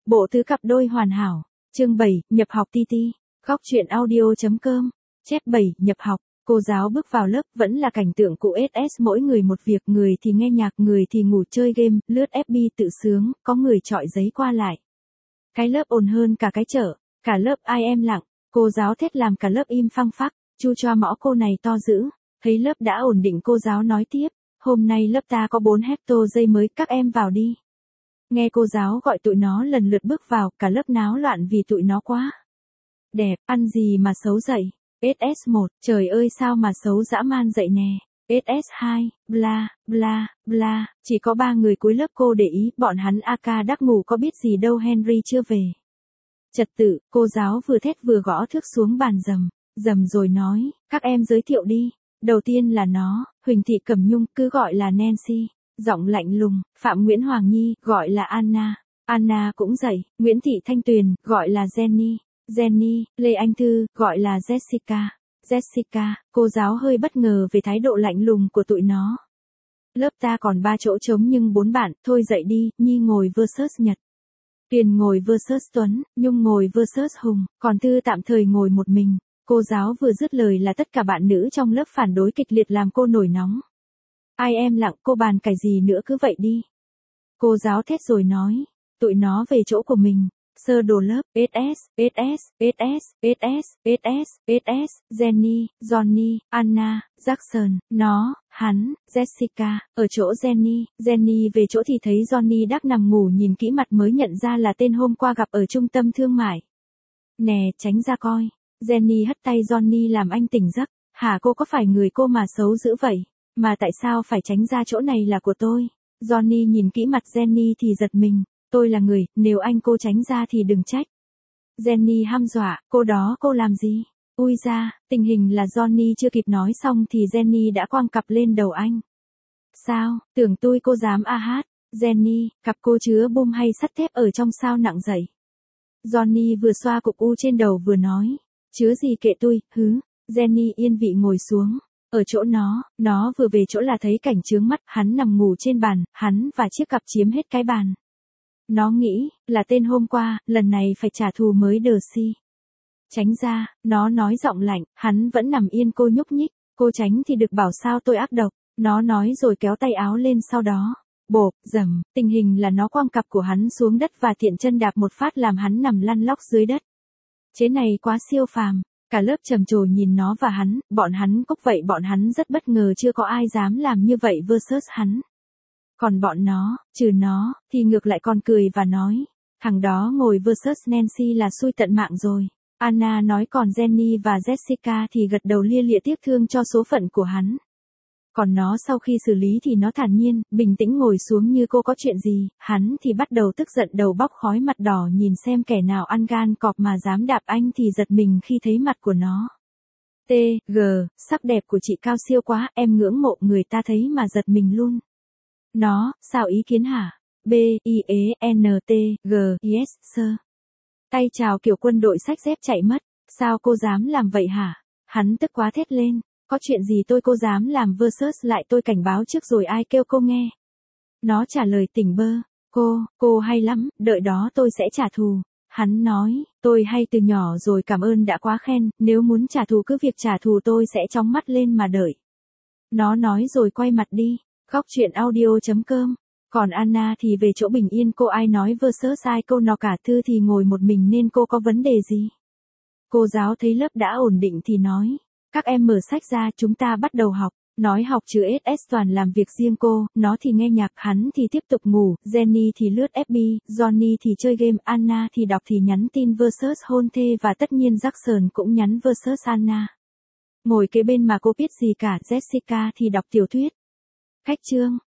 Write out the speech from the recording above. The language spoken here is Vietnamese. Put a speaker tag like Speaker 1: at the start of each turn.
Speaker 1: Bộ tứ cặp đôi hoàn hảo. Chương 7, nhập học TT. Góc truyện audio.com. Chép 7, nhập học. Cô giáo bước vào lớp vẫn là cảnh tượng cũ SS, mỗi người một việc, người thì nghe nhạc, người thì ngủ chơi game, lướt FB tự sướng, có người chọi giấy qua lại. Cái lớp ồn hơn cả cái chợ, cả lớp ai em lặng, cô giáo thét làm cả lớp im phăng phắc, chu choa mõ cô này to dữ. Thấy lớp đã ổn định cô giáo nói tiếp, hôm nay lớp ta có 4 hecto dây mới, các em vào đi. Nghe cô giáo gọi tụi nó lần lượt bước vào, cả lớp náo loạn vì tụi nó quá đẹp, ăn gì mà xấu dậy. SS1, trời ơi sao mà xấu dã man dậy nè. SS2, bla, bla, bla, chỉ có 3 người cuối lớp cô để ý, bọn hắn AK đắc ngủ có biết gì đâu Henry chưa về. Trật tự, cô giáo vừa thét vừa gõ thước xuống bàn dầm rồi nói, các em giới thiệu đi. Đầu tiên là nó, Huỳnh Thị Cẩm Nhung, cứ gọi là Nancy. Giọng lạnh lùng. Phạm Nguyễn Hoàng Nhi, gọi là Anna. Anna cũng dậy. Nguyễn Thị Thanh Tuyền, gọi là Jenny. Jenny. Lê Anh Thư, gọi là Jessica. Jessica. Cô giáo hơi bất ngờ về thái độ lạnh lùng của tụi nó. Lớp ta còn 3 chỗ trống nhưng 4 bạn, thôi dậy đi. Nhi ngồi versus Nhật. Tuyền ngồi versus Tuấn. Nhung ngồi versus Hùng. Còn Thư tạm thời ngồi một mình. Cô giáo vừa dứt lời là tất cả bạn nữ trong lớp phản đối kịch liệt làm cô nổi nóng. Ai em lặng, cô bàn cãi gì nữa, cứ vậy đi. Cô giáo thét rồi nói, tụi nó về chỗ của mình. Sơ đồ lớp, SS, Jenny, Johnny, Anna, Jackson, nó, hắn, Jessica, ở chỗ Jenny. Jenny về chỗ thì thấy Johnny đắc nằm ngủ, nhìn kỹ mặt mới nhận ra là tên hôm qua gặp ở trung tâm thương mại. Nè, tránh ra coi. Jenny hất tay Johnny làm anh tỉnh giấc. Hả, cô có phải người cô mà xấu dữ vậy? Mà tại sao phải tránh ra, chỗ này là của tôi. Johnny nhìn kỹ mặt Jenny thì giật mình. Tôi là người, nếu anh cô tránh ra thì đừng trách. Jenny hăm dọa, cô đó cô làm gì? Ui ra, tình hình là Johnny chưa kịp nói xong thì Jenny đã quăng cặp lên đầu anh. Sao, tưởng tôi cô dám a hát. Jenny, cặp cô chứa bom hay sắt thép ở trong sao nặng dậy. Johnny vừa xoa cục u trên đầu vừa nói. Chứa gì kệ tôi, hứ. Jenny yên vị ngồi xuống. Ở chỗ nó vừa về chỗ là thấy cảnh chướng mắt, hắn nằm ngủ trên bàn, hắn và chiếc cặp chiếm hết cái bàn. Nó nghĩ, là tên hôm qua, lần này phải trả thù mới đờ si. Tránh ra, nó nói giọng lạnh, hắn vẫn nằm yên, cô nhúc nhích, cô tránh thì được bảo sao tôi ác độc. Nó nói rồi kéo tay áo lên, sau đó, bộp, dầm, tình hình là nó quăng cặp của hắn xuống đất và tiện chân đạp một phát làm hắn nằm lăn lóc dưới đất. Chế này quá siêu phàm. Cả lớp trầm trồ nhìn nó và hắn, bọn hắn cốc vậy, bọn hắn rất bất ngờ chưa có ai dám làm như vậy versus hắn. Còn bọn nó, trừ nó, thì ngược lại còn cười và nói, thằng đó ngồi versus Nancy là xui tận mạng rồi. Anna nói, còn Jenny và Jessica thì gật đầu lia lịa tiếc thương cho số phận của hắn. Còn nó sau khi xử lý thì nó thản nhiên, bình tĩnh ngồi xuống như cô có chuyện gì, hắn thì bắt đầu tức giận, đầu bóc khói, mặt đỏ, nhìn xem kẻ nào ăn gan cọp mà dám đạp anh thì giật mình khi thấy mặt của nó. T.G. Sắc đẹp của chị cao siêu quá, em ngưỡng mộ, người ta thấy mà giật mình luôn. Nó, sao ý kiến hả? B.I.E.N.T.G. Yes, sir. Tay chào kiểu quân đội xách dép chạy mất. Sao cô dám làm vậy hả? Hắn tức quá thét lên. Có chuyện gì cô dám làm versus lại tôi, cảnh báo trước rồi ai kêu cô nghe. Nó trả lời tỉnh bơ. Cô hay lắm, đợi đó tôi sẽ trả thù. Hắn nói, tôi hay từ nhỏ rồi, cảm ơn đã quá khen, nếu muốn trả thù cứ việc trả thù, tôi sẽ chóng mắt lên mà đợi. Nó nói rồi quay mặt đi. Góc truyện audio.com. Còn Anna thì về chỗ bình yên, cô ai nói versus ai cô nó cả. Thư thì ngồi một mình nên cô có vấn đề gì? Cô giáo thấy lớp đã ổn định thì nói. Các em mở sách ra, chúng ta bắt đầu học. Nói học trừ SS toàn làm việc riêng cô, nó thì nghe nhạc, hắn thì tiếp tục ngủ, Jenny thì lướt FB, Johnny thì chơi game, Anna thì đọc thì nhắn tin versus hôn thê, và tất nhiên Jackson cũng nhắn versus Anna. Ngồi kế bên mà cô biết gì cả, Jessica thì đọc tiểu thuyết. Cách chương.